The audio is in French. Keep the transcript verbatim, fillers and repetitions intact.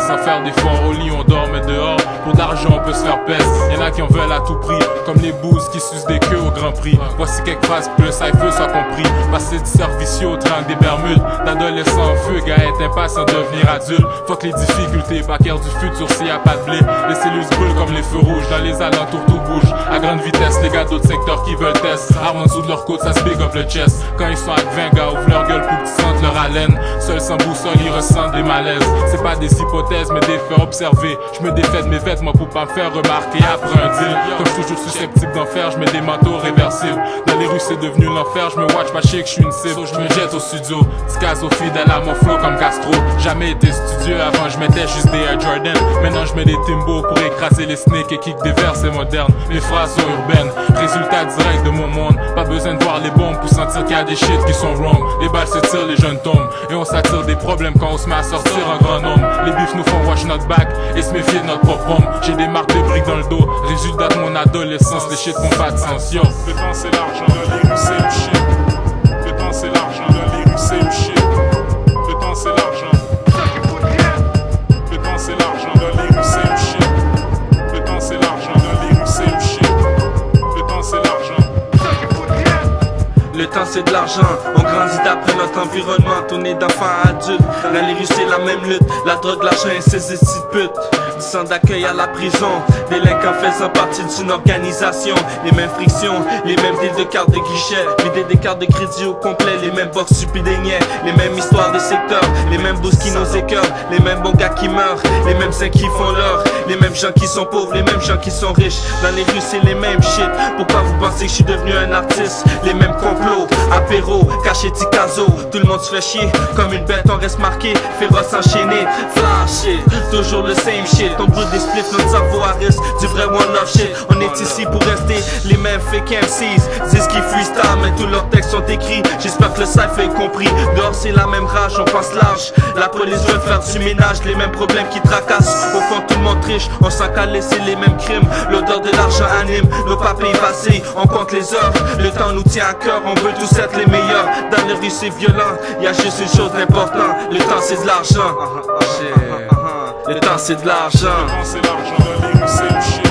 sans faire d'efforts. Au lit on dort mais dehors, pour d'argent on peut se faire peste. Y'en a qui en veulent à tout prix, comme les bouses qui sucent des queues au grand prix. Voici quelques phrases pour le cypher soit compris. Passer du servicieux au triangle des Bermudes, d'adolescent en feu, gars est impatient de devenir adulte. Fuck les difficultés, backer du futur s'il y a pas de blé. Les cellules brûlent comme les feux rouges, dans les alentours tout bouge. À grande vitesse, les gars d'autres secteurs qui veulent test. Armes en dessous de leur côte, ça se big up le chest. Quand ils sont avec vingt gars, ouvrent leur gueule pour que tu sentes leur haleine. Seul sans boussole, ils ressentent des malaises. C'est pas des hypothèses, mais des faits observés. Je me défais de mes vêtements pour pas me faire remarquer après un deal. Comme je suis toujours susceptible d'en faire, je mets des manteaux réversibles. Dans les rues c'est devenu l'enfer, je me watch pas chier que je suis une cible. Je me jette au studio, Ticazo fidèle à mon flow comme Castro. Jamais été studieux, avant je mettais juste des Air Jordan. Maintenant je mets des Timbo pour écraser les snakes et kick des vers, c'est moderne. Mes phrases sont urbaines, résultat direct de mon monde. Pas besoin de voir les bombes pour sentir qu'il y a des shit qui sont wrong. Les balles se tirent, les jeunes tombent, et on s'attire des problèmes quand on se met à sortir en grand nombre. Les bifs nous font watch notre back et se méfier de notre propre homme. J'ai des marques de briques dans le dos, résultat de mon adolescence. Les shit font pas de sens, yo. Le temps c'est l'argent, dans les rues c'est le shit. Le temps c'est l'argent, dans les rues c'est le shit. Le temps c'est l'argent. Le temps c'est l'argent, dans les rues c'est le shit. Le temps c'est l'argent, dans les rues c'est le shit. Le temps c'est l'argent. Le temps c'est de l'argent, on grandit d'après notre environnement, tourné d'enfant à adulte. Dans les rues c'est la même lutte, la drogue, l'argent et ces estis de pute. Du centre d'accueil à la prison, délinquants faisant partie d'une organisation. Les mêmes frictions, les mêmes deals de cartes de guichet, l'idée des cartes de crédit au complet, les mêmes box stupides et niais, les mêmes histoires de secteur, les mêmes boosts qui nous écœurent, les mêmes bons gars qui meurent, les mêmes saints qui font l'or, les mêmes gens qui sont pauvres, les mêmes gens qui sont riches. Dans les rues c'est les mêmes shit, pourquoi vous pensez que je suis devenu un artiste? Les mêmes complots, apéro, caché Ticazo, tout le monde se fait chier, comme une bête on reste marqué, féroce enchaîné, flash shit, toujours le same shit. On brûle des spliffs, notre cerveau à risque du vrai one love shit. On est ici pour rester les mêmes fake M Cs, disent qu'ils freestyle mais tous leurs textes sont écrits. J'espère que le cypher est compris, dehors c'est la même rage, on pense large. La police veut faire du ménage, les mêmes problèmes qui tracassent. Au fond tout le monde triche, on s'en qu'à laisser les mêmes crimes. L'odeur de l'argent anime, nos papiers passés, on compte les heures. Le temps nous tient à cœur, on veut tous être les meilleurs. Dans les rues c'est violent, y'a juste une chose d'important, le temps c'est de l'argent. Le temps c'est de l'argent. Le temps c'est l'argent, dans les rues c'est le shit.